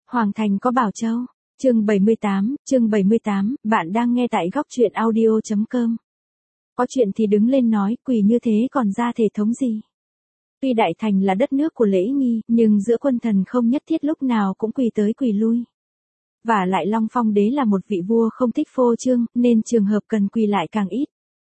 Hoàng thành có Bảo Châu. Chương 78, bạn đang nghe tại góc truyện audio.com. Có chuyện thì đứng lên nói, quỳ như thế còn ra thể thống gì? Tuy Đại Thành là đất nước của lễ nghi, nhưng giữa quân thần không nhất thiết lúc nào cũng quỳ tới quỳ lui. Và lại Long Phong đế là một vị vua không thích phô trương, nên trường hợp cần quỳ lại càng ít.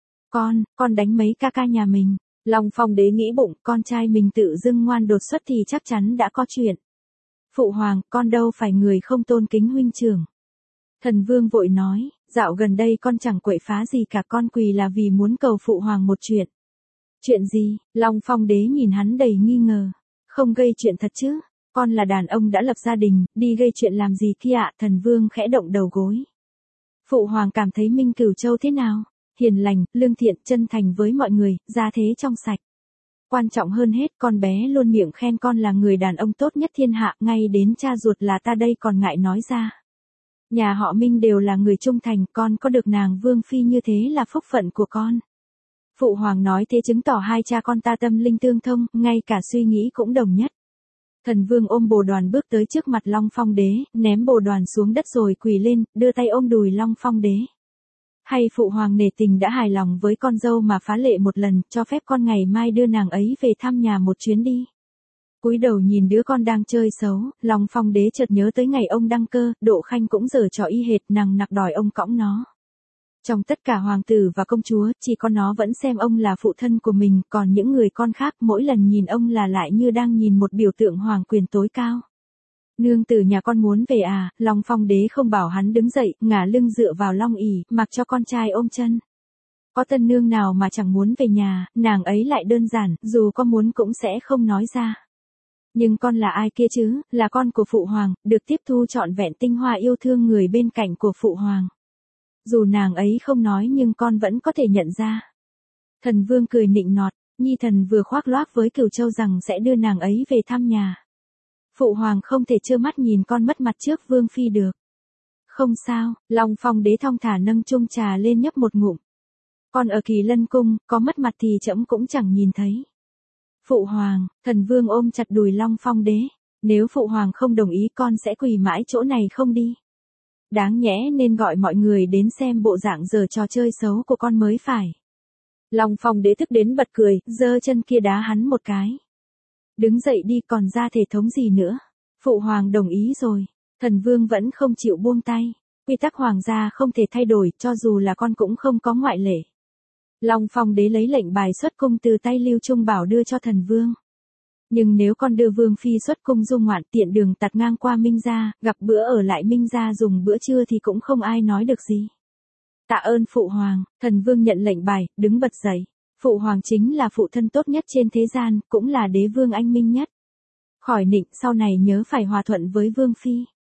Con đánh mấy ca ca nhà mình. Long Phong đế nghĩ bụng, con trai mình tự dưng ngoan đột xuất thì chắc chắn đã có chuyện. Phụ hoàng, con đâu phải người không tôn kính huynh trưởng. Thần vương vội nói, dạo gần đây con chẳng quậy phá gì cả, con quỳ là vì muốn cầu phụ hoàng một chuyện. Chuyện gì? Long Phong đế nhìn hắn đầy nghi ngờ. Không gây chuyện thật chứ? Con là đàn ông đã lập gia đình, đi gây chuyện làm gì kia ạ? Thần vương khẽ động đầu gối. Phụ hoàng cảm thấy Minh Cửu Châu thế nào? Hiền lành, lương thiện, chân thành với mọi người, gia thế trong sạch. Quan trọng hơn hết, con bé luôn miệng khen con là người đàn ông tốt nhất thiên hạ, ngay đến cha ruột là ta đây còn ngại nói ra. Nhà họ Minh đều là người trung thành, con có được nàng vương phi như thế là phúc phận của con. Phụ hoàng nói thế chứng tỏ hai cha con ta tâm linh tương thông, ngay cả suy nghĩ cũng đồng nhất. Thần vương ôm bồ đoàn bước tới trước mặt Long Phong đế, ném bồ đoàn xuống đất rồi quỳ lên, đưa tay ôm đùi Long Phong đế. Hay phụ hoàng nể tình đã hài lòng với con dâu mà phá lệ một lần, cho phép con ngày mai đưa nàng ấy về thăm nhà một chuyến đi. Cúi đầu nhìn đứa con đang chơi xấu, Long Phong đế chợt nhớ tới ngày ông đăng cơ, Độ Khanh cũng giở trò y hệt, nằng nặc đòi ông cõng nó. Trong tất cả hoàng tử và công chúa, chỉ có nó vẫn xem ông là phụ thân của mình, còn những người con khác mỗi lần nhìn ông là lại như đang nhìn một biểu tượng hoàng quyền tối cao. Nương tử nhà con muốn về à? Long Phong đế không bảo hắn đứng dậy, ngả lưng dựa vào long ỷ, mặc cho con trai ôm chân. Có tân nương nào mà chẳng muốn về nhà, nàng ấy lại đơn giản, dù có muốn cũng sẽ không nói ra. Nhưng con là ai kia chứ? Là con của phụ hoàng, được tiếp thu trọn vẹn tinh hoa yêu thương người bên cạnh của phụ hoàng. Dù nàng ấy không nói nhưng con vẫn có thể nhận ra. Thần vương cười nịnh nọt, Nhi thần vừa khoác loác với Cửu Châu rằng sẽ đưa nàng ấy về thăm nhà. Phụ hoàng không thể trơ mắt nhìn con mất mặt trước vương phi được. Không sao, Long Phong đế thong thả nâng chung trà lên nhấp một ngụm. Con ở Kỳ Lân cung, có mất mặt thì trẫm cũng chẳng nhìn thấy. Phụ hoàng, thần vương ôm chặt đùi Long Phong đế. Nếu phụ hoàng không đồng ý con sẽ quỳ mãi chỗ này không đi. Đáng nhẽ nên gọi mọi người đến xem bộ dạng giờ trò chơi xấu của con mới phải. Long Phong đế tức đến bật cười, giơ chân kia đá hắn một cái. Đứng dậy đi, còn ra thể thống gì nữa. Phụ hoàng đồng ý rồi. Thần vương vẫn không chịu buông tay. Quy tắc hoàng gia không thể thay đổi, cho dù là con cũng không có ngoại lệ. Long Phong đế lấy lệnh bài xuất cung từ tay Lưu Trung Bảo đưa cho thần vương. Nhưng nếu con đưa vương phi xuất cung du ngoạn, tiện đường tạt ngang qua Minh gia, gặp bữa ở lại Minh gia dùng bữa trưa thì cũng không ai nói được gì. Tạ ơn phụ hoàng. Thần vương nhận lệnh bài, đứng bật dậy. Phụ hoàng chính là phụ thân tốt nhất trên thế gian, cũng là đế vương anh minh nhất. Khỏi nịnh, sau này nhớ phải hòa thuận với vương phi.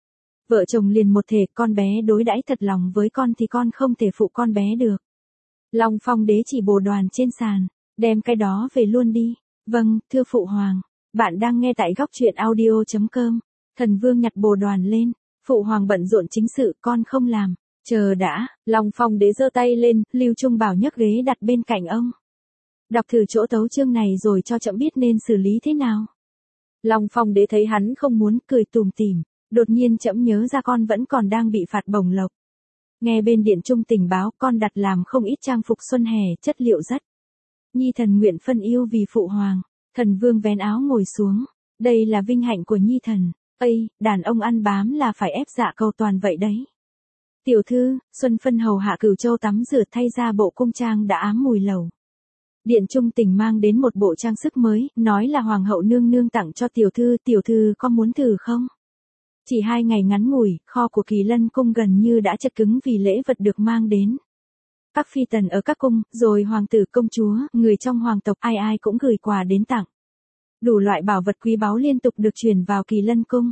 Vợ chồng liền một thể, con bé đối đãi thật lòng với con thì con không thể phụ con bé được. Long Phong đế chỉ bồ đoàn trên sàn, đem cái đó về luôn đi. Vâng, thưa phụ hoàng. Bạn đang nghe tại góc truyện audio.com. Thần vương nhặt bồ đoàn lên. Phụ hoàng bận rộn chính sự, con không làm. Chờ đã, Long Phong đế giơ tay lên, Lưu Trung Bảo nhấc ghế đặt bên cạnh ông. Đọc thử chỗ tấu chương này rồi cho trẫm biết nên xử lý thế nào. Long Phong đế thấy hắn không muốn, cười tủm tỉm. Đột nhiên trẫm nhớ ra con vẫn còn đang bị phạt bổng lộc. Nghe bên điện trung tình báo, con đặt làm không ít trang phục xuân hè, chất liệu rất. Nhi thần nguyện phân yêu vì phụ hoàng. Thần vương vén áo ngồi xuống. Đây là vinh hạnh của Nhi thần. Ây, đàn ông ăn bám là phải ép dạ cầu toàn vậy đấy. Tiểu thư, Xuân Phân hầu hạ Cửu Châu tắm rửa thay ra bộ cung trang đã ám mùi lầu. Điện trung tình mang đến một bộ trang sức mới, nói là hoàng hậu nương nương tặng cho tiểu thư có muốn thử không? Chỉ 2 ngày ngắn ngủi, kho của Kỳ Lân cung gần như đã chật cứng vì lễ vật được mang đến. Các phi tần ở các cung, rồi hoàng tử công chúa, người trong hoàng tộc ai ai cũng gửi quà đến tặng. Đủ loại bảo vật quý báu liên tục được chuyển vào Kỳ Lân cung.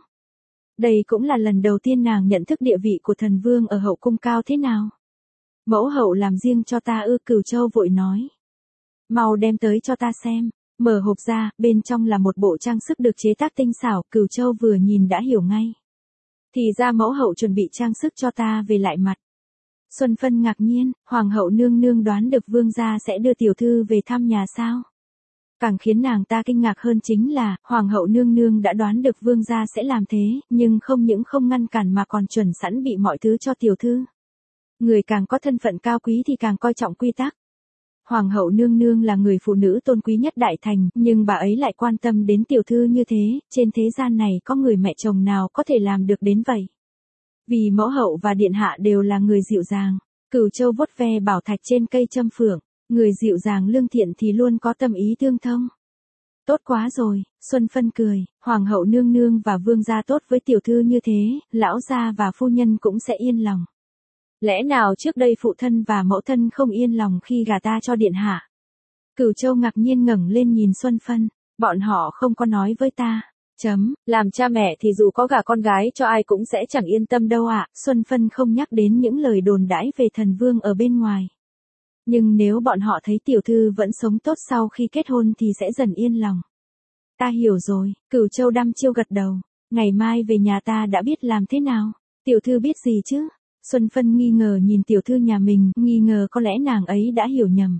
Đây cũng là lần đầu tiên nàng nhận thức địa vị của thần vương ở hậu cung cao thế nào. Mẫu hậu làm riêng cho ta ư? Cửu Châu vội nói. Mau đem tới cho ta xem. Mở hộp ra, bên trong là một bộ trang sức được chế tác tinh xảo, Cửu Châu vừa nhìn đã hiểu ngay. Thì ra mẫu hậu chuẩn bị trang sức cho ta về lại mặt. Xuân Phân ngạc nhiên, hoàng hậu nương nương đoán được vương gia sẽ đưa tiểu thư về thăm nhà sao? Càng khiến nàng ta kinh ngạc hơn chính là, hoàng hậu nương nương đã đoán được vương gia sẽ làm thế, nhưng không những không ngăn cản mà còn chuẩn sẵn bị mọi thứ cho tiểu thư. Người càng có thân phận cao quý thì càng coi trọng quy tắc. Hoàng hậu nương nương là người phụ nữ tôn quý nhất đại thành, nhưng bà ấy lại quan tâm đến tiểu thư như thế, trên thế gian này có người mẹ chồng nào có thể làm được đến vậy. Vì mẫu hậu và điện hạ đều là người dịu dàng, Cửu Châu vuốt ve bảo thạch trên cây châm phượng, người dịu dàng lương thiện thì luôn có tâm ý tương thông. Tốt quá rồi, Xuân Phân cười, hoàng hậu nương nương và vương gia tốt với tiểu thư như thế, lão gia và phu nhân cũng sẽ yên lòng. Lẽ nào trước đây phụ thân và mẫu thân không yên lòng khi gả ta cho điện hạ? Cửu Châu ngạc nhiên ngẩng lên nhìn Xuân Phân, bọn họ không có nói với ta. Làm cha mẹ thì dù có gả con gái cho ai cũng sẽ chẳng yên tâm đâu ạ. Xuân Phân không nhắc đến những lời đồn đãi về thần vương ở bên ngoài. Nhưng nếu bọn họ thấy tiểu thư vẫn sống tốt sau khi kết hôn thì sẽ dần yên lòng. Ta hiểu rồi, Cửu Châu đăm chiêu gật đầu. Ngày mai về nhà ta đã biết làm thế nào. Tiểu thư biết gì chứ? Xuân Phân nghi ngờ nhìn tiểu thư nhà mình, nghi ngờ có lẽ nàng ấy đã hiểu nhầm.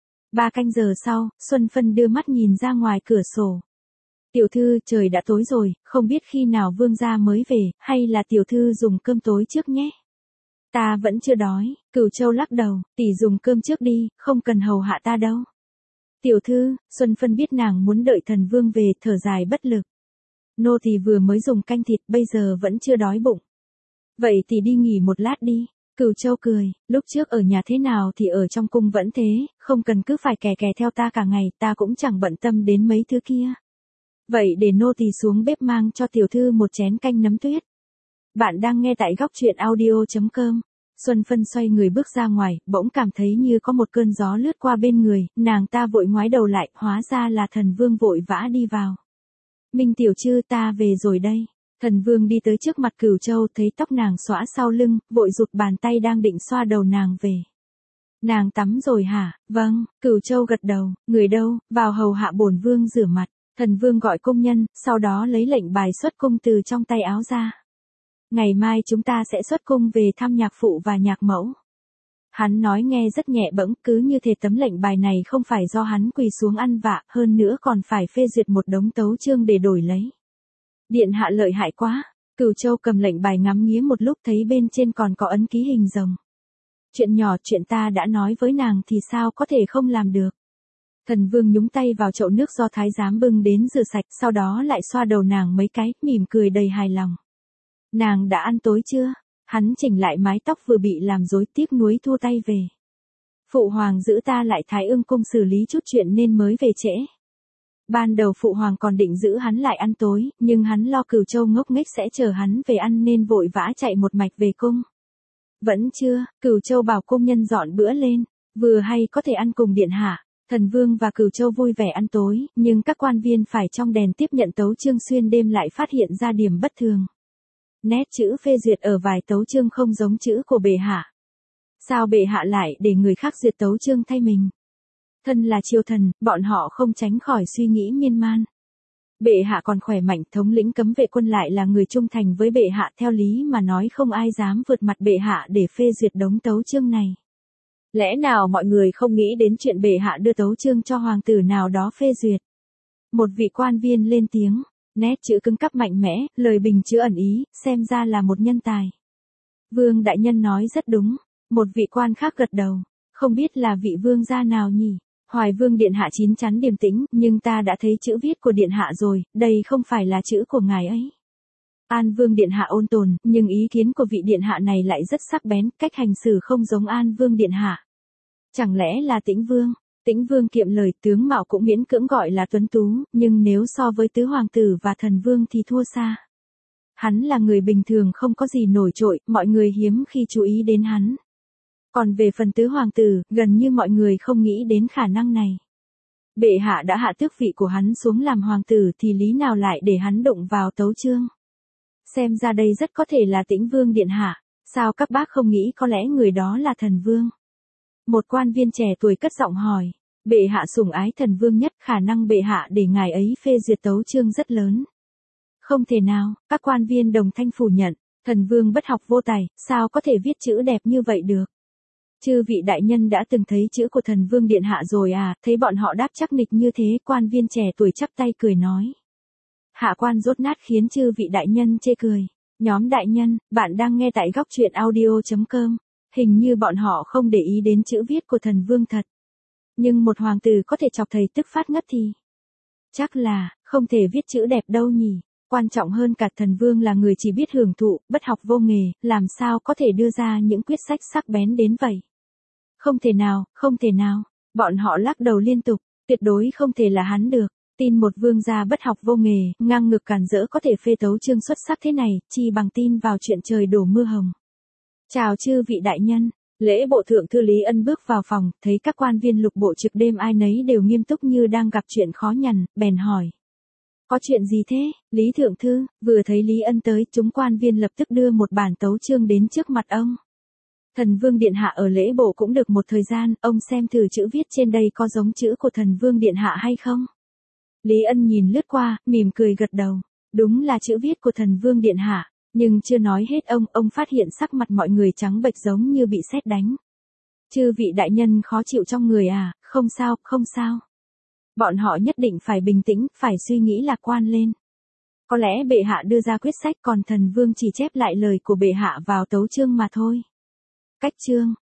3 canh giờ sau, Xuân Phân đưa mắt nhìn ra ngoài cửa sổ. Tiểu thư, trời đã tối rồi, không biết khi nào vương gia mới về, hay là tiểu thư dùng cơm tối trước nhé. Ta vẫn chưa đói, Cửu Châu lắc đầu, tỷ dùng cơm trước đi, không cần hầu hạ ta đâu. Tiểu thư, Xuân Phân biết nàng muốn đợi thần vương về, thở dài bất lực. Nô tỳ vừa mới dùng canh thịt, bây giờ vẫn chưa đói bụng. Vậy thì đi nghỉ một lát đi. Cửu Châu cười, lúc trước ở nhà thế nào thì ở trong cung vẫn thế, không cần cứ phải kè kè theo ta cả ngày, ta cũng chẳng bận tâm đến mấy thứ kia. Vậy để nô tỳ xuống bếp mang cho tiểu thư một chén canh nấm tuyết. Bạn đang nghe tại góc truyện audio.com. Xuân Phân xoay người bước ra ngoài, bỗng cảm thấy như có một cơn gió lướt qua bên người, nàng ta vội ngoái đầu lại, hóa ra là thần vương vội vã đi vào. Minh tiểu chư, ta về rồi đây. Thần vương đi tới trước mặt Cửu Châu, thấy tóc nàng xõa sau lưng, vội rụt bàn tay đang định xoa đầu nàng về. Nàng tắm rồi hả? Vâng, Cửu Châu gật đầu, người đâu, vào hầu hạ bổn vương rửa mặt. Thần vương gọi công nhân, sau đó lấy lệnh bài xuất cung từ trong tay áo ra. Ngày mai chúng ta sẽ xuất cung về thăm nhạc phụ và nhạc mẫu. Hắn nói nghe rất nhẹ bẫng, cứ như thể tấm lệnh bài này không phải do hắn quỳ xuống ăn vạ, hơn nữa còn phải phê duyệt một đống tấu chương để đổi lấy. Điện hạ lợi hại quá. Cửu Châu cầm lệnh bài ngắm nghía một lúc, thấy bên trên còn có ấn ký hình rồng. Chuyện nhỏ, chuyện ta đã nói với nàng thì sao có thể không làm được. Thần vương nhúng tay vào chậu nước do thái giám bưng đến rửa sạch, sau đó lại xoa đầu nàng mấy cái, mỉm cười đầy hài lòng. Nàng đã ăn tối chưa? Hắn chỉnh lại mái tóc vừa bị làm rối, tiếc nuối thua tay về. Phụ hoàng giữ ta lại Thái Ưng cung xử lý chút chuyện nên mới về trễ. Ban đầu phụ hoàng còn định giữ hắn lại ăn tối, nhưng hắn lo Cửu Châu ngốc nghếch sẽ chờ hắn về ăn nên vội vã chạy một mạch về cung. Vẫn chưa, Cửu Châu bảo công nhân dọn bữa lên, vừa hay có thể ăn cùng điện hạ. Thần vương và Cửu Châu vui vẻ ăn tối, nhưng các quan viên phải trong đèn tiếp nhận tấu chương xuyên đêm lại phát hiện ra điểm bất thường. Nét chữ phê duyệt ở vài tấu chương không giống chữ của bệ hạ. Sao bệ hạ lại để người khác duyệt tấu chương thay mình? Thân là triều thần, bọn họ không tránh khỏi suy nghĩ miên man. Bệ hạ còn khỏe mạnh, thống lĩnh cấm vệ quân lại là người trung thành với bệ hạ, theo lý mà nói không ai dám vượt mặt bệ hạ để phê duyệt đống tấu chương này. Lẽ nào mọi người không nghĩ đến chuyện bệ hạ đưa tấu chương cho hoàng tử nào đó phê duyệt? Một vị quan viên lên tiếng, nét chữ cứng cáp mạnh mẽ, lời bình chứa ẩn ý, xem ra là một nhân tài. Vương đại nhân nói rất đúng, một vị quan khác gật đầu, không biết là vị vương gia nào nhỉ? Hoài vương điện hạ chín chắn điềm tĩnh, nhưng ta đã thấy chữ viết của điện hạ rồi, đây không phải là chữ của ngài ấy. An vương điện hạ ôn tồn, nhưng ý kiến của vị điện hạ này lại rất sắc bén, cách hành xử không giống An vương điện hạ. Chẳng lẽ là Tĩnh vương? Tĩnh vương kiệm lời, tướng mạo cũng miễn cưỡng gọi là tuấn tú, nhưng nếu so với tứ hoàng tử và thần vương thì thua xa. Hắn là người bình thường không có gì nổi trội, mọi người hiếm khi chú ý đến hắn. Còn về phần tứ hoàng tử, gần như mọi người không nghĩ đến khả năng này. Bệ hạ đã hạ tước vị của hắn xuống làm hoàng tử thì lý nào lại để hắn đụng vào tấu chương. Xem ra đây rất có thể là Tĩnh vương điện hạ, sao các bác không nghĩ có lẽ người đó là thần vương? Một quan viên trẻ tuổi cất giọng hỏi, bệ hạ sủng ái thần vương nhất, khả năng bệ hạ để ngài ấy phê duyệt tấu chương rất lớn. Không thể nào, các quan viên đồng thanh phủ nhận, thần vương bất học vô tài, sao có thể viết chữ đẹp như vậy được. Chư vị đại nhân đã từng thấy chữ của thần vương điện hạ rồi à, thấy bọn họ đáp chắc nịch như thế, quan viên trẻ tuổi chắp tay cười nói. Hạ quan dốt nát khiến chư vị đại nhân chê cười. Nhóm đại nhân, bạn đang nghe tại góc truyện audio.com. Hình như bọn họ không để ý đến chữ viết của thần vương thật. Nhưng một hoàng tử có thể chọc thầy tức phát ngất thì. Chắc là, không thể viết chữ đẹp đâu nhỉ. Quan trọng hơn cả thần vương là người chỉ biết hưởng thụ, bất học vô nghề, làm sao có thể đưa ra những quyết sách sắc bén đến vậy. Không thể nào, không thể nào. Bọn họ lắc đầu liên tục, tuyệt đối không thể là hắn được. Tin một vương gia bất học vô nghề, ngang ngược càn rỡ có thể phê tấu chương xuất sắc thế này, chi bằng tin vào chuyện trời đổ mưa hồng. Chào chư vị đại nhân. Lễ bộ thượng thư Lý Ân bước vào phòng, thấy các quan viên lục bộ trực đêm ai nấy đều nghiêm túc như đang gặp chuyện khó nhằn, bèn hỏi. Có chuyện gì thế, Lý thượng thư? Vừa thấy Lý Ân tới, chúng quan viên lập tức đưa một bản tấu chương đến trước mặt ông. Thần vương điện hạ ở lễ bộ cũng được một thời gian, ông xem thử chữ viết trên đây có giống chữ của thần vương điện hạ hay không? Lý Ân nhìn lướt qua, mỉm cười gật đầu. Đúng là chữ viết của thần vương điện hạ, nhưng chưa nói hết ông phát hiện sắc mặt mọi người trắng bệch giống như bị sét đánh. Chư vị đại nhân khó chịu trong người à, không sao, không sao. Bọn họ nhất định phải bình tĩnh, phải suy nghĩ lạc quan lên. Có lẽ bệ hạ đưa ra quyết sách còn thần vương chỉ chép lại lời của bệ hạ vào tấu chương mà thôi. Cách chương,